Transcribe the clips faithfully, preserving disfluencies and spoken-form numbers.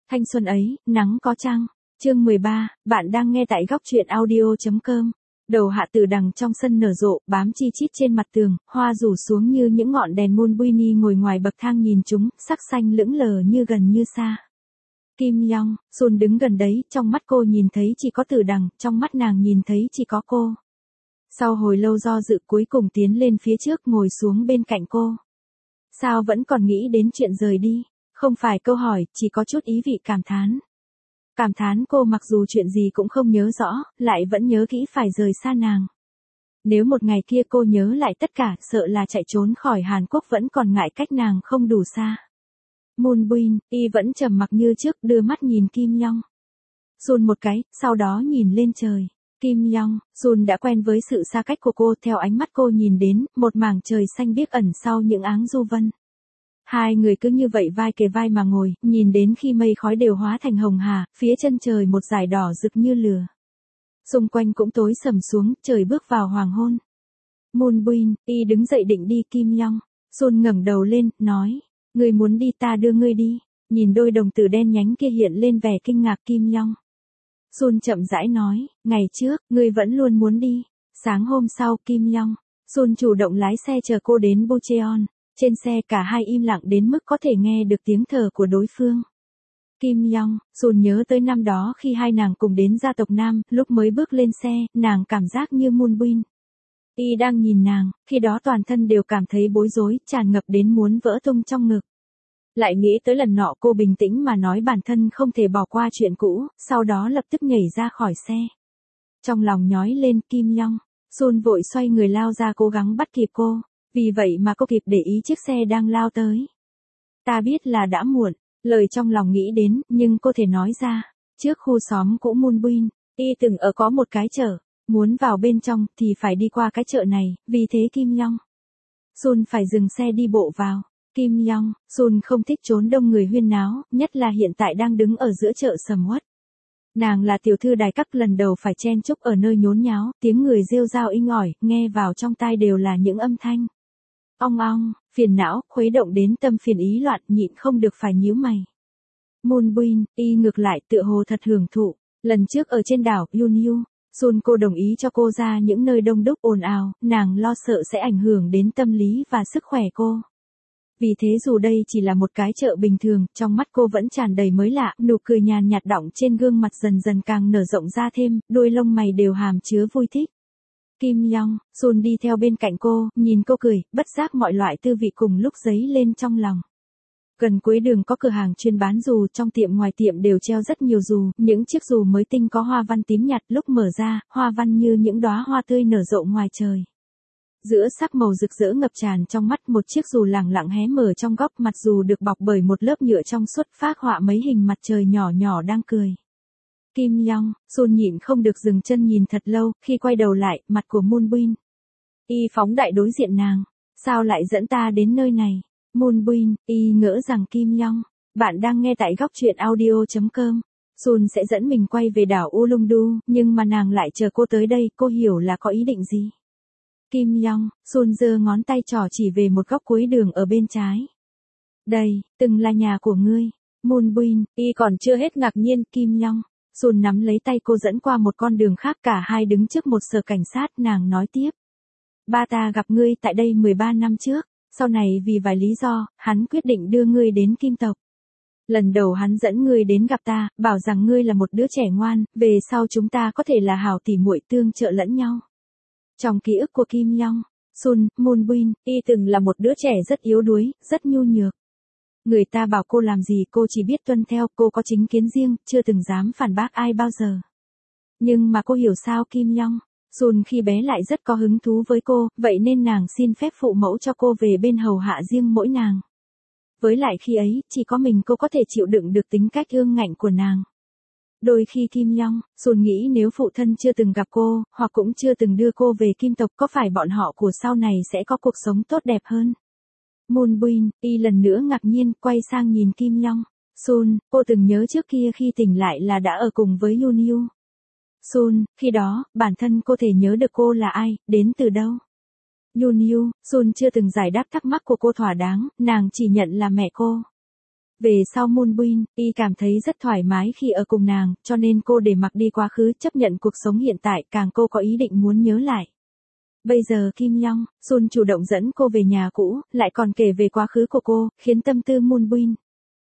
Thanh xuân ấy, nắng có trăng. Chương mười ba, bạn đang nghe tại góc truyện audio.com. Đầu hạ tử đằng trong sân nở rộ, bám chi chít trên mặt tường, hoa rủ xuống như những ngọn đèn Moonbuini ngồi ngoài bậc thang nhìn chúng, sắc xanh lững lờ như gần như xa. Kim Yong, Sun đứng gần đấy, trong mắt cô nhìn thấy chỉ có tử đằng, trong mắt nàng nhìn thấy chỉ có cô. Sau hồi lâu do dự cuối cùng tiến lên phía trước ngồi xuống bên cạnh cô. Sao vẫn còn nghĩ đến chuyện rời đi? Không phải câu hỏi, chỉ có chút ý vị cảm thán. Cảm thán cô mặc dù chuyện gì cũng không nhớ rõ, lại vẫn nhớ kỹ phải rời xa nàng. Nếu một ngày kia cô nhớ lại tất cả, sợ là chạy trốn khỏi Hàn Quốc vẫn còn ngại cách nàng không đủ xa. Moonbuin, y vẫn trầm mặc như trước, đưa mắt nhìn Kim Yong. Sun một cái, sau đó nhìn lên trời. Kim Yong, Sun đã quen với sự xa cách của cô, theo ánh mắt cô nhìn đến, một mảng trời xanh biếc ẩn sau những áng du vân. Hai người cứ như vậy vai kề vai mà ngồi, nhìn đến khi mây khói đều hóa thành hồng hà, phía chân trời một dải đỏ rực như lửa. Xung quanh cũng tối sầm xuống, trời bước vào hoàng hôn. Moonbuin, y đứng dậy định đi. Kim Yong. Sun ngẩng đầu lên, nói, ngươi muốn đi ta đưa ngươi đi. Nhìn đôi đồng tử đen nhánh kia hiện lên vẻ kinh ngạc. Kim Yong. Sun chậm rãi nói, ngày trước, ngươi vẫn luôn muốn đi. Sáng hôm sau, Kim Yong. Sun chủ động lái xe chờ cô đến Bucheon. Trên xe cả hai im lặng đến mức có thể nghe được tiếng thở của đối phương. Kim Yong, Sun nhớ tới năm đó khi hai nàng cùng đến gia tộc Nam, lúc mới bước lên xe, nàng cảm giác như Moonbuin. Y đang nhìn nàng, khi đó toàn thân đều cảm thấy bối rối, tràn ngập đến muốn vỡ tung trong ngực. Lại nghĩ tới lần nọ cô bình tĩnh mà nói bản thân không thể bỏ qua chuyện cũ, sau đó lập tức nhảy ra khỏi xe. Trong lòng nhói lên. Kim Yong, Sun vội xoay người lao ra cố gắng bắt kịp cô. Vì vậy mà cô kịp để ý chiếc xe đang lao tới. Ta biết là đã muộn, lời trong lòng nghĩ đến, nhưng cô thể nói ra. Trước khu xóm cũ Moonbuin, y từng ở có một cái chợ, muốn vào bên trong thì phải đi qua cái chợ này, vì thế Kim Yong. Sun phải dừng xe đi bộ vào. Kim Yong, Sun không thích trốn đông người huyên náo, nhất là hiện tại đang đứng ở giữa chợ sầm uất. Nàng là tiểu thư đài các, lần đầu phải chen chúc ở nơi nhốn nháo, tiếng người rêu rao inh ỏi, nghe vào trong tai đều là những âm thanh ong ong, phiền não, khuấy động đến tâm phiền ý loạn, nhịn không được phải nhíu mày. Moonbuin, y ngược lại tựa hồ thật hưởng thụ. Lần trước ở trên đảo Yunyu, Sun cô đồng ý cho cô ra những nơi đông đúc ồn ào, nàng lo sợ sẽ ảnh hưởng đến tâm lý và sức khỏe cô. Vì thế dù đây chỉ là một cái chợ bình thường, trong mắt cô vẫn tràn đầy mới lạ, nụ cười nhàn nhạt đọng trên gương mặt dần dần càng nở rộng ra thêm, đuôi lông mày đều hàm chứa vui thích. Kim Yong, Sun đi theo bên cạnh cô, nhìn cô cười, bất giác mọi loại tư vị cùng lúc dấy lên trong lòng. Gần cuối đường có cửa hàng chuyên bán dù, trong tiệm ngoài tiệm đều treo rất nhiều dù, những chiếc dù mới tinh có hoa văn tím nhạt, lúc mở ra, hoa văn như những đóa hoa tươi nở rộ ngoài trời. Giữa sắc màu rực rỡ ngập tràn trong mắt, một chiếc dù lẳng lặng hé mở trong góc, mặt dù được bọc bởi một lớp nhựa trong suốt, phác họa mấy hình mặt trời nhỏ nhỏ đang cười. Kim Yong, Sun nhịn không được dừng chân nhìn thật lâu, khi quay đầu lại, mặt của Moonbuin. Y phóng đại đối diện nàng. Sao lại dẫn ta đến nơi này? Moonbuin, y ngỡ rằng Kim Yong. Bạn đang nghe tại góc truyện audio.com. Sun sẽ dẫn mình quay về đảo Ulungdu, nhưng mà nàng lại chờ cô tới đây, cô hiểu là có ý định gì? Kim Yong, Sun giơ ngón tay trỏ chỉ về một góc cuối đường ở bên trái. Đây, từng là nhà của ngươi. Moonbuin, y còn chưa hết ngạc nhiên. Kim Yong. Sun nắm lấy tay cô dẫn qua một con đường khác, cả hai đứng trước một sở cảnh sát, nàng nói tiếp. Ba ta gặp ngươi tại đây mười ba năm trước, sau này vì vài lý do, hắn quyết định đưa ngươi đến Kim tộc. Lần đầu hắn dẫn ngươi đến gặp ta, bảo rằng ngươi là một đứa trẻ ngoan, về sau chúng ta có thể là hảo tỉ muội tương trợ lẫn nhau. Trong ký ức của Kim Yong, Sun, Moonbuin, y từng là một đứa trẻ rất yếu đuối, rất nhu nhược. Người ta bảo cô làm gì cô chỉ biết tuân theo, cô có chính kiến riêng, chưa từng dám phản bác ai bao giờ. Nhưng mà cô hiểu sao Kim Yong? Sun khi bé lại rất có hứng thú với cô, vậy nên nàng xin phép phụ mẫu cho cô về bên hầu hạ riêng mỗi nàng. Với lại khi ấy, chỉ có mình cô có thể chịu đựng được tính cách ương ngạnh của nàng. Đôi khi Kim Yong, Sun nghĩ nếu phụ thân chưa từng gặp cô, hoặc cũng chưa từng đưa cô về Kim tộc, có phải bọn họ của sau này sẽ có cuộc sống tốt đẹp hơn? Moonbuin, y lần nữa ngạc nhiên, quay sang nhìn Kim Yong. Sun, cô từng nhớ trước kia khi tỉnh lại là đã ở cùng với Yunyu. Sun, khi đó, bản thân cô thể nhớ được cô là ai, đến từ đâu? Yunyu, Sun chưa từng giải đáp thắc mắc của cô thỏa đáng, nàng chỉ nhận là mẹ cô. Về sau Moonbin, y cảm thấy rất thoải mái khi ở cùng nàng, cho nên cô để mặc đi quá khứ, chấp nhận cuộc sống hiện tại, càng cô có ý định muốn nhớ lại. Bây giờ Kim Long, Sun chủ động dẫn cô về nhà cũ, lại còn kể về quá khứ của cô, khiến tâm tư Moonbin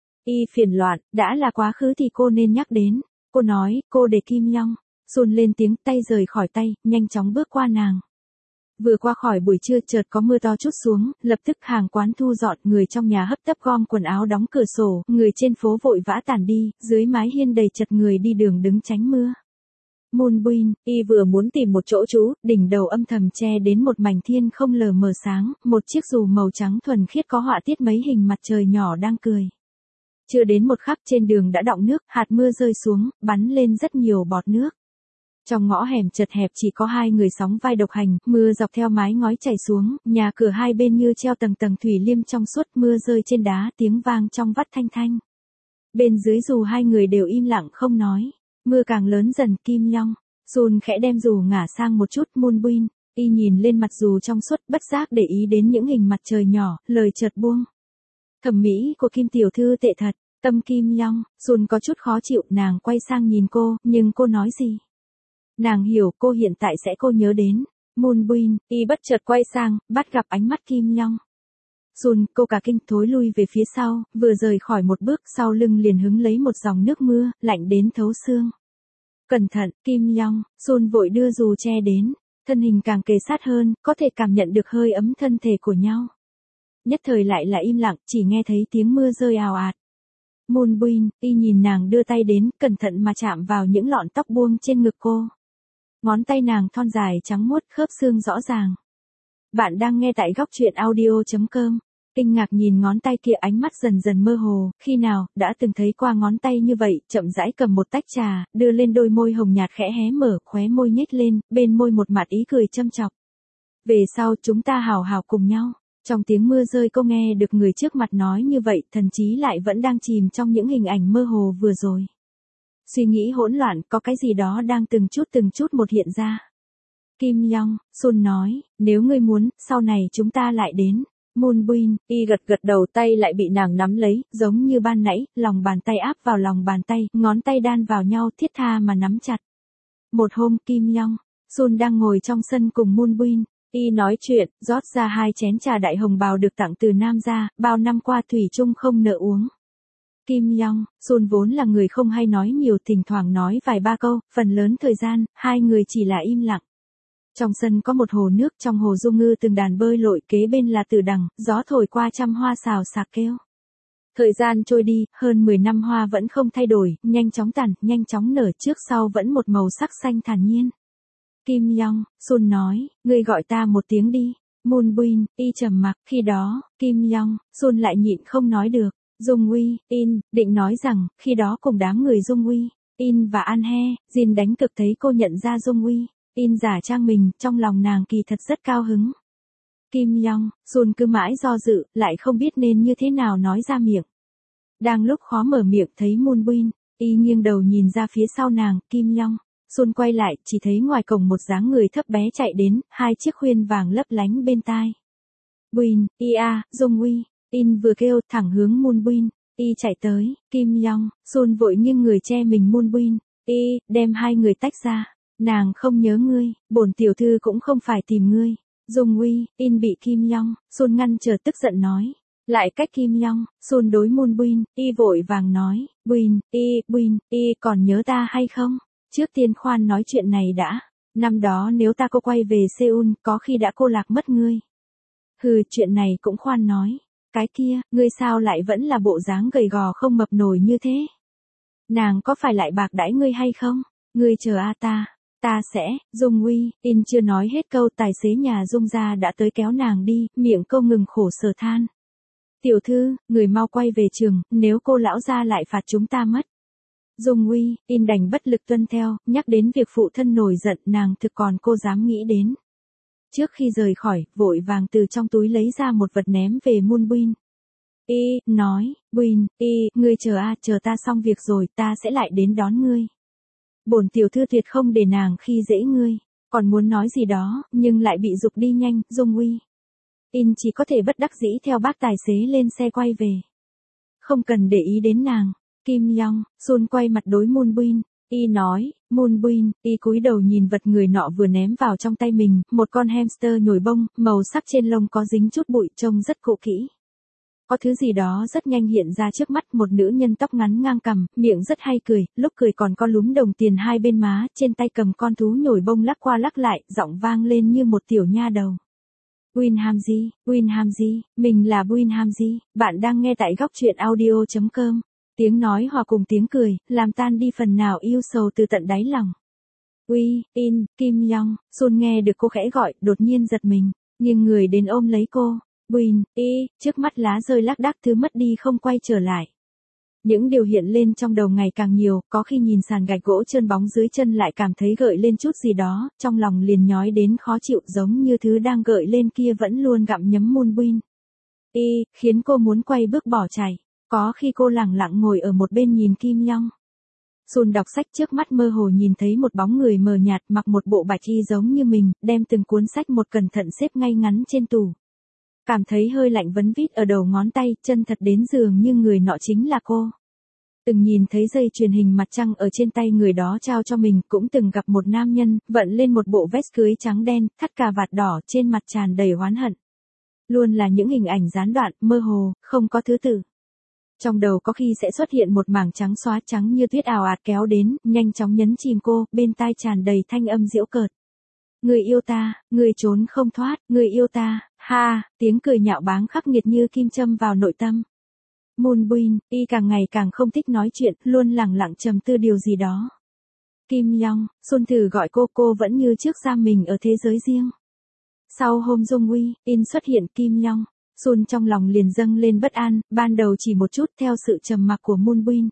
y phiền loạn, đã là quá khứ thì cô nên nhắc đến. Cô nói, cô để Kim Long. Sun lên tiếng, tay rời khỏi tay, nhanh chóng bước qua nàng. Vừa qua khỏi buổi trưa chợt có mưa to trút xuống, lập tức hàng quán thu dọn, người trong nhà hấp tấp gom quần áo đóng cửa sổ, người trên phố vội vã tản đi, dưới mái hiên đầy chật người đi đường đứng tránh mưa. Moonbin, y vừa muốn tìm một chỗ trú, đỉnh đầu âm thầm che đến một mảnh thiên không lờ mờ sáng, một chiếc dù màu trắng thuần khiết có họa tiết mấy hình mặt trời nhỏ đang cười. Chưa đến một khắc trên đường đã đọng nước, hạt mưa rơi xuống, bắn lên rất nhiều bọt nước. Trong ngõ hẻm chật hẹp chỉ có hai người sóng vai độc hành, mưa dọc theo mái ngói chảy xuống, nhà cửa hai bên như treo tầng tầng thủy liêm trong suốt, mưa rơi trên đá, tiếng vang trong vắt thanh thanh. Bên dưới dù hai người đều im lặng không nói, mưa càng lớn dần. Kim Long, Sun khẽ đem dù ngả sang một chút. Moonbin, y nhìn lên mặt dù trong suốt, bất giác để ý đến những hình mặt trời nhỏ, lời chợt buông. Thẩm mỹ của Kim tiểu thư tệ thật. Tâm Kim Long, Sun có chút khó chịu, nàng quay sang nhìn cô, nhưng cô nói gì? Nàng hiểu cô hiện tại sẽ cô nhớ đến. Moonbin, y bất chợt quay sang, bắt gặp ánh mắt Kim Long. Sun, cô cả kinh thối lui về phía sau, vừa rời khỏi một bước sau lưng liền hứng lấy một dòng nước mưa, lạnh đến thấu xương. Cẩn thận, Kim Long, Sun vội đưa dù che đến, thân hình càng kề sát hơn, có thể cảm nhận được hơi ấm thân thể của nhau. Nhất thời lại là im lặng, chỉ nghe thấy tiếng mưa rơi ào ạt. Moonbin, y nhìn nàng đưa tay đến, cẩn thận mà chạm vào những lọn tóc buông trên ngực cô. Ngón tay nàng thon dài trắng muốt, khớp xương rõ ràng. Bạn đang nghe tại góc truyện audio chấm com. Kinh ngạc nhìn ngón tay kia, ánh mắt dần dần mơ hồ, khi nào, đã từng thấy qua ngón tay như vậy, chậm rãi cầm một tách trà, đưa lên đôi môi hồng nhạt khẽ hé mở, khóe môi nhếch lên, bên môi một mặt ý cười châm chọc. Về sau chúng ta hào hào cùng nhau. Trong tiếng mưa rơi cô nghe được người trước mặt nói như vậy, thần trí lại vẫn đang chìm trong những hình ảnh mơ hồ vừa rồi. Suy nghĩ hỗn loạn, có cái gì đó đang từng chút từng chút một hiện ra. Kim Long, Sun nói, nếu ngươi muốn, sau này chúng ta lại đến. Moonbin, y gật gật đầu, tay lại bị nàng nắm lấy, giống như ban nãy, lòng bàn tay áp vào lòng bàn tay, ngón tay đan vào nhau thiết tha mà nắm chặt. Một hôm Kim Long, Sun đang ngồi trong sân cùng Moonbin, y nói chuyện, rót ra hai chén trà đại hồng bào được tặng từ Nam gia, bao năm qua thủy chung không nỡ uống. Kim Long, Sun vốn là người không hay nói nhiều, thỉnh thoảng nói vài ba câu, phần lớn thời gian, hai người chỉ là im lặng. Trong sân có một hồ nước, trong hồ du ngư từng đàn bơi lội, kế bên là tử đằng, gió thổi qua trăm hoa xào xạc kêu. Thời gian trôi đi, hơn mười năm hoa vẫn không thay đổi, nhanh chóng tàn, nhanh chóng nở, trước sau vẫn một màu sắc xanh thản nhiên. Kim Long, Sun nói, ngươi gọi ta một tiếng đi. Moonbin, y trầm mặc, khi đó, Kim Long, Sun lại nhịn không nói được. Dung Uy, In, định nói rằng, khi đó cùng đám người Dung Uy, In và An He, Jin đánh cực thấy cô nhận ra Dung Uy, In giả trang mình, trong lòng nàng kỳ thật rất cao hứng. Kim Long, Sun cứ mãi do dự, lại không biết nên như thế nào nói ra miệng. Đang lúc khó mở miệng thấy Moonbin, y nghiêng đầu nhìn ra phía sau nàng. Kim Long, Sun quay lại, chỉ thấy ngoài cổng một dáng người thấp bé chạy đến, hai chiếc khuyên vàng lấp lánh bên tai. Buin, Ia, Dung Uy, In vừa kêu, thẳng hướng Moonbin, y chạy tới. Kim Long, Sun vội nghiêng người che mình Moonbin, y đem hai người tách ra. Nàng không nhớ ngươi, bổn tiểu thư cũng không phải tìm ngươi. Dung Uy, In bị Kim Long, Sun ngăn trở, tức giận nói. Lại cách Kim Long, Sun đối Moonbin, y vội vàng nói, Buin, y, Buin, y còn nhớ ta hay không? Trước tiên khoan nói chuyện này đã. Năm đó nếu ta cô quay về Seoul, có khi đã cô lạc mất ngươi. Hừ, chuyện này cũng khoan nói. Cái kia, ngươi sao lại vẫn là bộ dáng gầy gò không mập nổi như thế? Nàng có phải lại bạc đãi ngươi hay không? Ngươi chờ a ta. Ta sẽ, Dung Uy, In chưa nói hết câu, tài xế nhà Dung gia đã tới kéo nàng đi, miệng câu ngừng khổ sở than. Tiểu thư, người mau quay về trường, nếu cô lão gia lại phạt chúng ta mất. Dung Uy, In đành bất lực tuân theo, nhắc đến việc phụ thân nổi giận, nàng thực còn cô dám nghĩ đến. Trước khi rời khỏi, vội vàng từ trong túi lấy ra một vật ném về Moonbin. Y, nói, Buin, Y, ngươi chờ a, chờ ta xong việc rồi, ta sẽ lại đến đón ngươi. Bổn tiểu thư tuyệt không để nàng khi dễ ngươi, còn muốn nói gì đó, nhưng lại bị giục đi nhanh. Dung Uy, In chỉ có thể bất đắc dĩ theo bác tài xế lên xe quay về. không cần để ý đến nàng. Kim Long, Sun quay mặt đối Moonbin. Y nói, Moonbin, y cúi đầu nhìn vật người nọ vừa ném vào trong tay mình, một con hamster nhồi bông, màu sắc trên lông có dính chút bụi trông rất cũ kỹ. Có thứ gì đó rất nhanh hiện ra trước mắt, một nữ nhân tóc ngắn ngang cằm, miệng rất hay cười, lúc cười còn có lúm đồng tiền hai bên má, trên tay cầm con thú nhồi bông lắc qua lắc lại, giọng vang lên như một tiểu nha đầu. Winhamzy, Winhamzy, mình là Winhamzy, bạn đang nghe tại góc truyện audio chấm com. Tiếng nói hòa cùng tiếng cười, làm tan đi phần nào yêu sầu từ tận đáy lòng. Uy, in, Kim Long, Sun nghe được cô khẽ gọi, đột nhiên giật mình, nhưng người đến ôm lấy cô. Win, y, trước mắt lá rơi lác đác thứ mất đi không quay trở lại. Những điều hiện lên trong đầu ngày càng nhiều, có khi nhìn sàn gạch gỗ trơn bóng dưới chân lại cảm thấy gợi lên chút gì đó, trong lòng liền nhói đến khó chịu giống như thứ đang gợi lên kia vẫn luôn gặm nhấm Moonbin. Y, khiến cô muốn quay bước bỏ chạy. Có khi cô lẳng lặng ngồi ở một bên nhìn Kim Long. Sun đọc sách trước mắt mơ hồ nhìn thấy một bóng người mờ nhạt mặc một bộ bạch y giống như mình, đem từng cuốn sách một cẩn thận xếp ngay ngắn trên tủ. Cảm thấy hơi lạnh vấn vít ở đầu ngón tay, chân thật đến giường như người nọ chính là cô. Từng nhìn thấy dây chuyền hình mặt trăng ở trên tay người đó trao cho mình, cũng từng gặp một nam nhân, vận lên một bộ vest cưới trắng đen, thắt cà vạt đỏ, trên mặt tràn đầy oán hận. Luôn là những hình ảnh gián đoạn, mơ hồ, không có thứ tự. Trong đầu có khi sẽ xuất hiện một mảng trắng xóa trắng như tuyết ào ạt kéo đến, nhanh chóng nhấn chìm cô, bên tai tràn đầy thanh âm giễu cợt. Người yêu ta, người trốn không thoát, người yêu ta, ha, tiếng cười nhạo báng khắc nghiệt như kim châm vào nội tâm. Moonbin, y càng ngày càng không thích nói chuyện, luôn lẳng lặng trầm tư điều gì đó. Kim Long, Sun thử gọi cô, cô vẫn như trước giam mình ở thế giới riêng. Sau hôm Dung Uy, in xuất hiện Kim Long. Sun trong lòng liền dâng lên bất an, ban đầu chỉ một chút theo sự trầm mặc của Moonbin.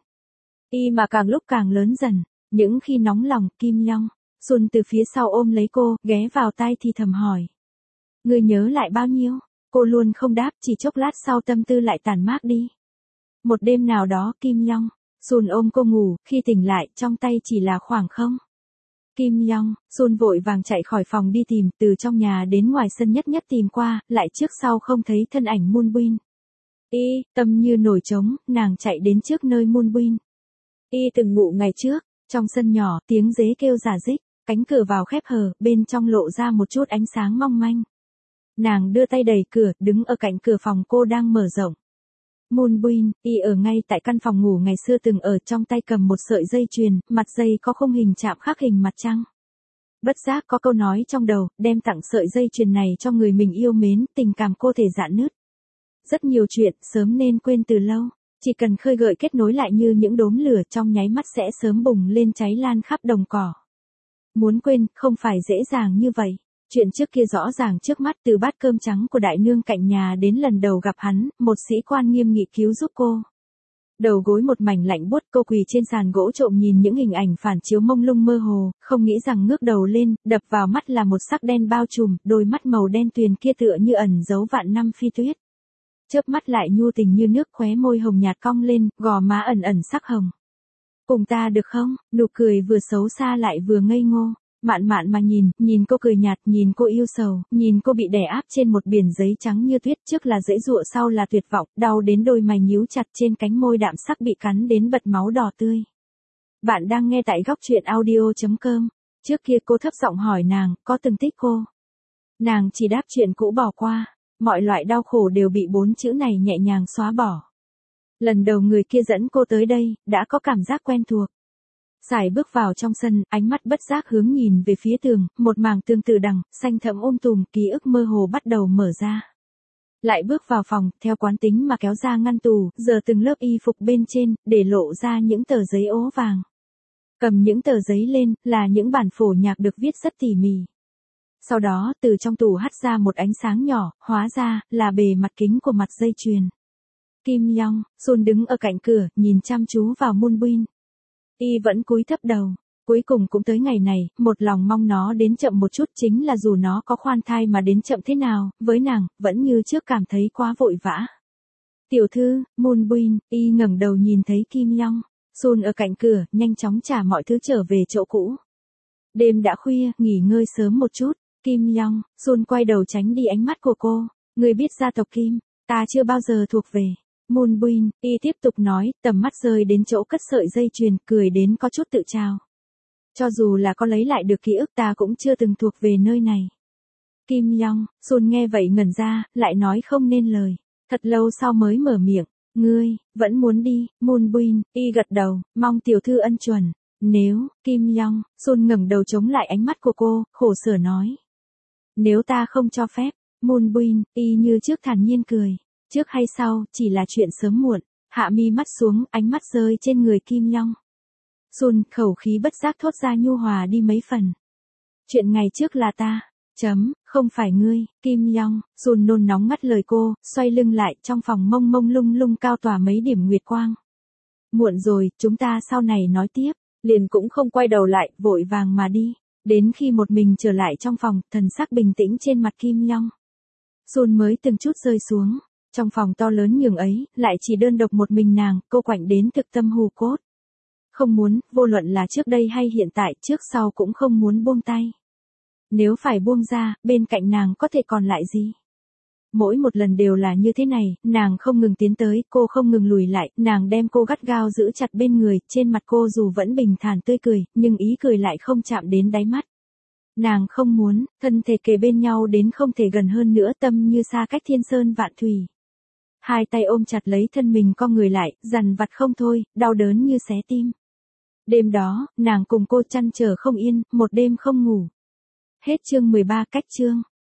Y mà càng lúc càng lớn dần, những khi nóng lòng, Kim Long. Sun từ phía sau ôm lấy cô, ghé vào tai thì thầm hỏi. Người nhớ lại bao nhiêu? Cô luôn không đáp, chỉ chốc lát sau tâm tư lại tản mát đi. Một đêm nào đó, Kim Long. Sun ôm cô ngủ, khi tỉnh lại, trong tay chỉ là khoảng không. Kim Long, Sun vội vàng chạy khỏi phòng đi tìm, từ trong nhà đến ngoài sân nhất nhất tìm qua, lại trước sau không thấy thân ảnh Moonbin. Y, tâm như nổi trống, nàng chạy đến trước nơi Moonbin. Y từng ngủ ngày trước, trong sân nhỏ, tiếng dế kêu rả rích, cánh cửa vào khép hờ, bên trong lộ ra một chút ánh sáng mong manh. Nàng đưa tay đẩy cửa, đứng ở cạnh cửa phòng cô đang mở rộng. Moonbin, y ở ngay tại căn phòng ngủ ngày xưa từng ở, trong tay cầm một sợi dây chuyền, mặt dây có khung hình chạm khắc hình mặt trăng. Bất giác có câu nói trong đầu, đem tặng sợi dây chuyền này cho người mình yêu mến, tình cảm cô thể rạn nứt. Rất nhiều chuyện, sớm nên quên từ lâu, chỉ cần khơi gợi kết nối lại như những đốm lửa trong nháy mắt sẽ sớm bùng lên cháy lan khắp đồng cỏ. Muốn quên, không phải dễ dàng như vậy. Chuyện trước kia rõ ràng trước mắt, từ bát cơm trắng của đại nương cạnh nhà đến lần đầu gặp hắn, một sĩ quan nghiêm nghị cứu giúp cô. Đầu gối một mảnh lạnh buốt, cô quỳ trên sàn gỗ trộm nhìn những hình ảnh phản chiếu mông lung mơ hồ, không nghĩ rằng ngước đầu lên, đập vào mắt là một sắc đen bao trùm, đôi mắt màu đen tuyền kia tựa như ẩn giấu vạn năm phi tuyết. Chớp mắt lại nhu tình như nước, khóe môi hồng nhạt cong lên, gò má ẩn ẩn sắc hồng. Cùng ta được không? Nụ cười vừa xấu xa lại vừa ngây ngô. Mạn mạn mà nhìn, nhìn cô cười nhạt, nhìn cô yêu sầu, nhìn cô bị đè áp trên một biển giấy trắng như tuyết, trước là dãy dụa sau là tuyệt vọng, đau đến đôi mày nhíu chặt, trên cánh môi đạm sắc bị cắn đến bật máu đỏ tươi. Bạn đang nghe tại góc truyện audio chấm com. Trước kia cô thấp giọng hỏi nàng, có từng thích cô? Nàng chỉ đáp chuyện cũ bỏ qua, mọi loại đau khổ đều bị bốn chữ này nhẹ nhàng xóa bỏ. Lần đầu người kia dẫn cô tới đây, đã có cảm giác quen thuộc. Sải bước vào trong sân, ánh mắt bất giác hướng nhìn về phía tường, một mảng tường từ đằng, xanh thẫm um tùm, ký ức mơ hồ bắt đầu mở ra. Lại bước vào phòng, theo quán tính mà kéo ra ngăn tủ, giờ từng lớp y phục bên trên, để lộ ra những tờ giấy ố vàng. Cầm những tờ giấy lên, là những bản phổ nhạc được viết rất tỉ mỉ. Sau đó, từ trong tủ hắt ra một ánh sáng nhỏ, hóa ra, là bề mặt kính của mặt dây chuyền. Kim Long, Sun đứng ở cạnh cửa, nhìn chăm chú vào Moonbin. Y vẫn cúi thấp đầu, cuối cùng cũng tới ngày này, một lòng mong nó đến chậm một chút, chính là dù nó có khoan thai mà đến chậm thế nào, với nàng, vẫn như trước cảm thấy quá vội vã. Tiểu thư, Moonbin, Y ngẩng đầu nhìn thấy Kim Long, Sun ở cạnh cửa, nhanh chóng trả mọi thứ trở về chỗ cũ. Đêm đã khuya, nghỉ ngơi sớm một chút, Kim Long, Sun quay đầu tránh đi ánh mắt của cô, người biết gia tộc Kim, ta chưa bao giờ thuộc về. Moonbuin, y tiếp tục nói, tầm mắt rơi đến chỗ cất sợi dây chuyền, cười đến có chút tự trao. Cho dù là có lấy lại được ký ức ta cũng chưa từng thuộc về nơi này. Kim Yong, Sun nghe vậy ngẩn ra, lại nói không nên lời. Thật lâu sau mới mở miệng, ngươi, vẫn muốn đi, Moonbuin, y gật đầu, mong tiểu thư ân chuẩn. Nếu, Kim Yong, Sun ngẩng đầu chống lại ánh mắt của cô, khổ sở nói. Nếu ta không cho phép, Moonbuin, y như trước thản nhiên cười. Trước hay sau, chỉ là chuyện sớm muộn. Hạ mi mắt xuống, ánh mắt rơi trên người Kim Yong. Sun, khẩu khí bất giác thốt ra nhu hòa đi mấy phần. Chuyện ngày trước là ta, chấm, không phải ngươi, Kim Yong. Sun nôn nóng ngắt lời cô, xoay lưng lại, trong phòng mông mông lung lung cao tỏa mấy điểm nguyệt quang. Muộn rồi, chúng ta sau này nói tiếp. Liền cũng không quay đầu lại, vội vàng mà đi. Đến khi một mình trở lại trong phòng, thần sắc bình tĩnh trên mặt Kim Yong. Sun mới từng chút rơi xuống. Trong phòng to lớn nhường ấy, lại chỉ đơn độc một mình nàng, cô quạnh đến thực tâm hù cốt. Không muốn, vô luận là trước đây hay hiện tại, trước sau cũng không muốn buông tay. Nếu phải buông ra, bên cạnh nàng có thể còn lại gì? Mỗi một lần đều là như thế này, nàng không ngừng tiến tới, cô không ngừng lùi lại, nàng đem cô gắt gao giữ chặt bên người, trên mặt cô dù vẫn bình thản tươi cười, nhưng ý cười lại không chạm đến đáy mắt. Nàng không muốn, thân thể kề bên nhau đến không thể gần hơn nữa, tâm như xa cách thiên sơn vạn thủy. Hai tay ôm chặt lấy thân mình co người lại, dằn vặt không thôi, đau đớn như xé tim. Đêm đó, nàng cùng cô chăn trở không yên, một đêm không ngủ. Hết chương mười ba cách chương.